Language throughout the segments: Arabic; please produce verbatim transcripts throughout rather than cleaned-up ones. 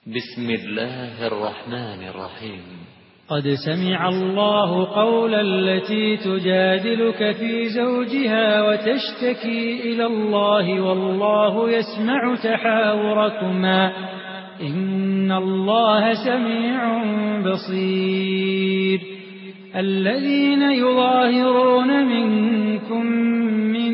بسم الله الرحمن الرحيم. قد سمع الله قول التي تجادلك في زوجها وتشتكي إلى الله والله يسمع تحاوركما إن الله سميع بصير. الذين يظاهرون منكم من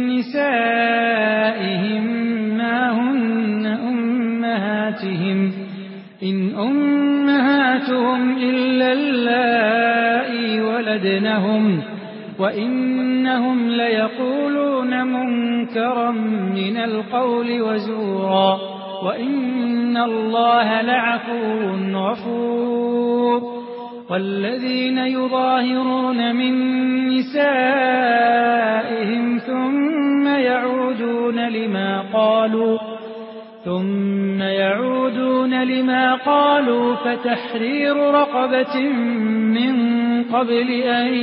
نسائهم ما هن أمهاتهم إن أمهاتهم إلا اللائي ولدنهم وإنهم ليقولون منكرا من القول وزورا وإن الله لعفو غفور. والذين يظاهرون من نسائهم ثم يعودون لما قالوا ثم يعودون لما قالوا فتحرير رقبة من قبل أن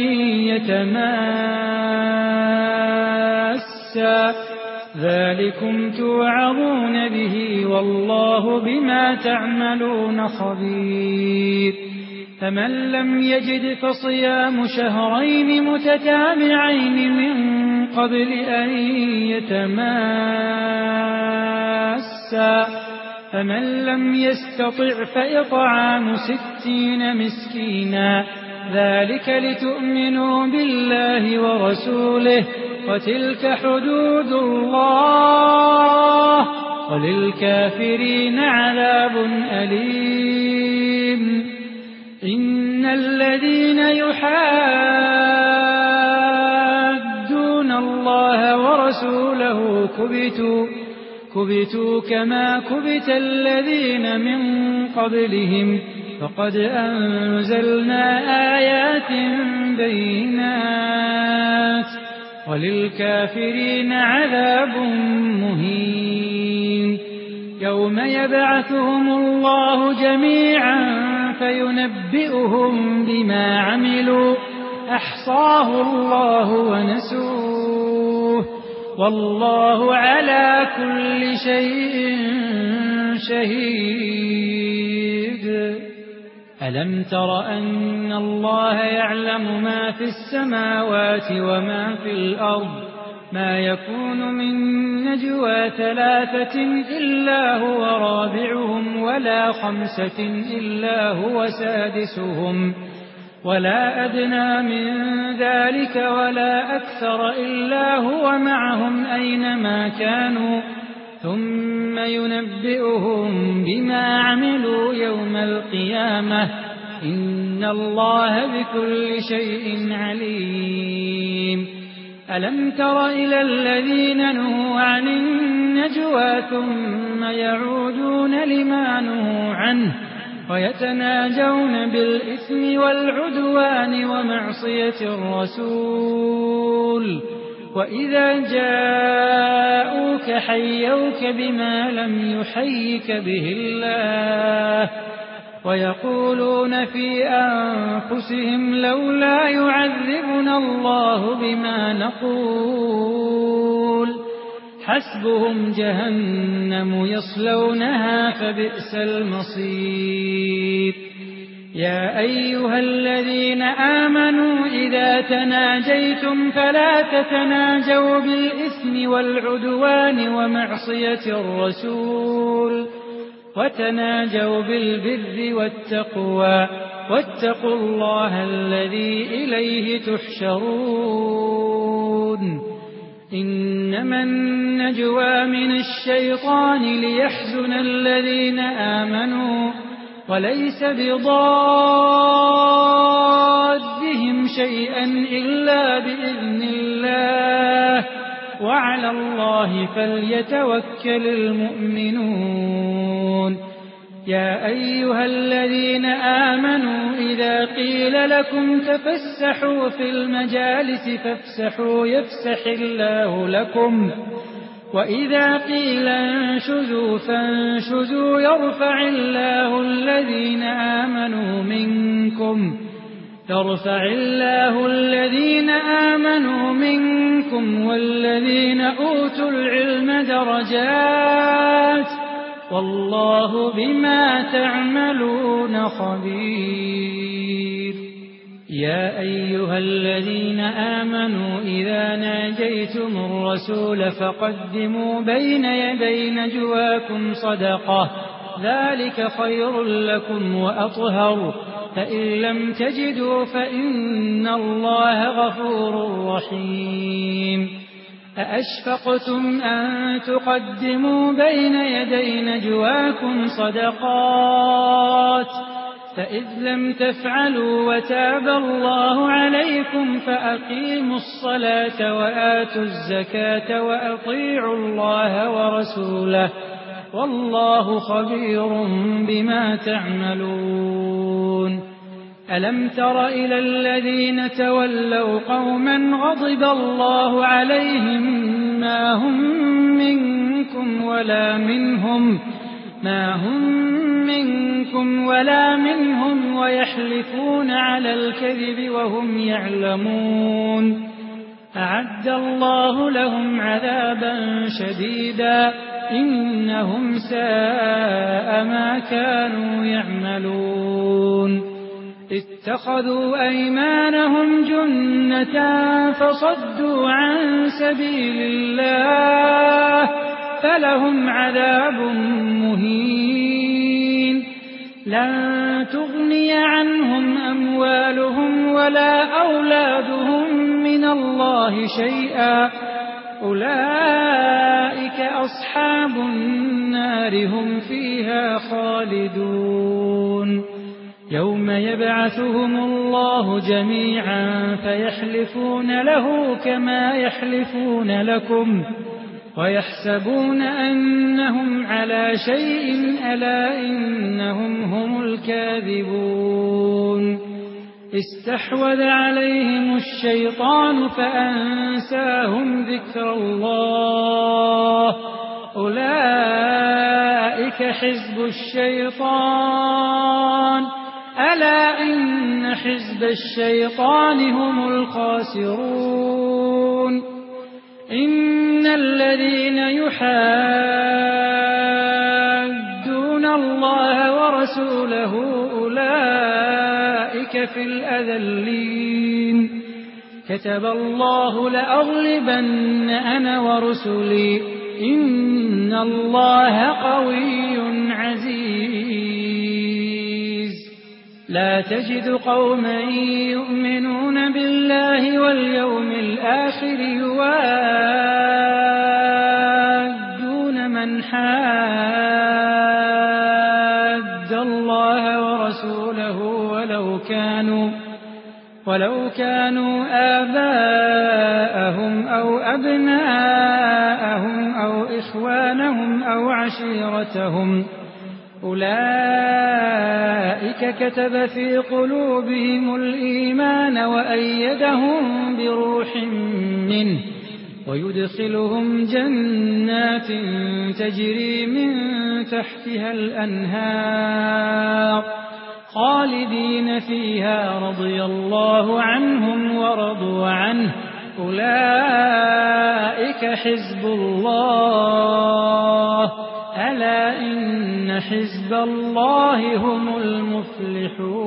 يتماسا ذلكم توعظون به والله بما تعملون خبير. فمن لم يجد فصيام شهرين متتابعين من قبل أن يتماسا فمن لم يستطع فإطعام ستين مسكينا ذلك لتؤمنوا بالله ورسوله وتلك حدود الله وللكافرين عذاب أليم. إن الذين يحادون الله ورسوله كبتوا كبتوا كما كبت الذين من قبلهم فقد أنزلنا آيات بينات وللكافرين عذاب مهين. يوم يبعثهم الله جميعا فينبئهم بما عملوا أحصاه الله ونسوه والله على كل شيء شهيد. ألم تر أن الله يعلم ما في السماوات وما في الأرض ما يكون من نجوى ثلاثة إلا هو رابعهم ولا خمسة إلا هو سادسهم ولا أدنى من ذلك ولا أكثر إلا هو معهم أينما كانوا ثم ينبئهم بما عملوا يوم القيامة إن الله بكل شيء عليم. ألم تر إلى الذين نهوا عن النجوى ثم يعودون لما نهوا عنه ويتناجون بالإثم والعدوان ومعصية الرسول وإذا جاءوك حيوك بما لم يحيك به الله ويقولون في أنفسهم لولا يعذبنا الله بما نقول حسبهم جهنم يصلونها فبئس المصير. يا أيها الذين آمنوا إذا تناجيتم فلا تتناجوا بالإثم والعدوان ومعصية الرسول وتناجوا بالبر والتقوى واتقوا الله الذي إليه تحشرون. إنما النجوى من الشيطان ليحزن الذين آمنوا وليس بضادهم شيئا إلا بإذن الله وعلى الله فليتوكل المؤمنون. يا أيها الذين آمنوا إذا قيل لكم تفسحوا في المجالس فافسحوا يفسح الله لكم وإذا قيل انشزوا فانشزوا يرفع الله الذين آمنوا منكم يرفع الله الذين آمنوا منكم والذين أوتوا العلم درجات والله بما تعملون خبير. يا أيها الذين آمنوا إذا ناجيتم الرسول فقدموا بين يدي نجواكم صدقة ذلك خير لكم وأطهر، فإن لم تجدوا فإن الله غفور رحيم. أأشفقتم أن تقدموا بين يدي نجواكم صدقات فإذ لم تفعلوا وتاب الله عليكم فأقيموا الصلاة وآتوا الزكاة وأطيعوا الله ورسوله والله خبير بما تعملون. ألم تر إلى الذين تولوا قوما غضب الله عليهم ما هم منكم ولا منهم ما هم منكم ولا منهم ويحلفون على الكذب وهم يعلمون. أعد الله لهم عذابا شديدا إنهم ساء ما كانوا يعملون. اتخذوا أيمانهم جنة فصدوا عن سبيل الله فلهم عذاب مهين. لن تغني عنهم أموالهم ولا أولادهم من الله شيئا أولئك أصحاب النار هم فيها خالدون. يوم يبعثهم الله جميعا فيحلفون له كما يحلفون لكم ويحسبون أنهم على شيء ألا إنهم هم الكاذبون. استحوذ عليهم الشيطان فأنساهم ذكر الله أولئك حزب الشيطان ألا إن حزب الشيطان هم الخاسرون. إن الذين يحادون الله ورسوله أولئك في الأذلين. كتب الله لأغلبن أنا ورسلي إن الله قوي عزيز. لا تجد قوما يؤمنون بالله واليوم الآخر يوادون من حاد الله ورسوله ولو كانوا ولو كانوا آباءهم أو أبناءهم أو إخوانهم أو عشيرتهم أولئك كتب في قلوبهم الإيمان وأيدهم بروح منه ويدخلهم جنات تجري من تحتها الأنهار خالدين فيها رضي الله عنهم ورضوا عنه أولئك حزب الله ألا إن حزب الله هم المفلحون.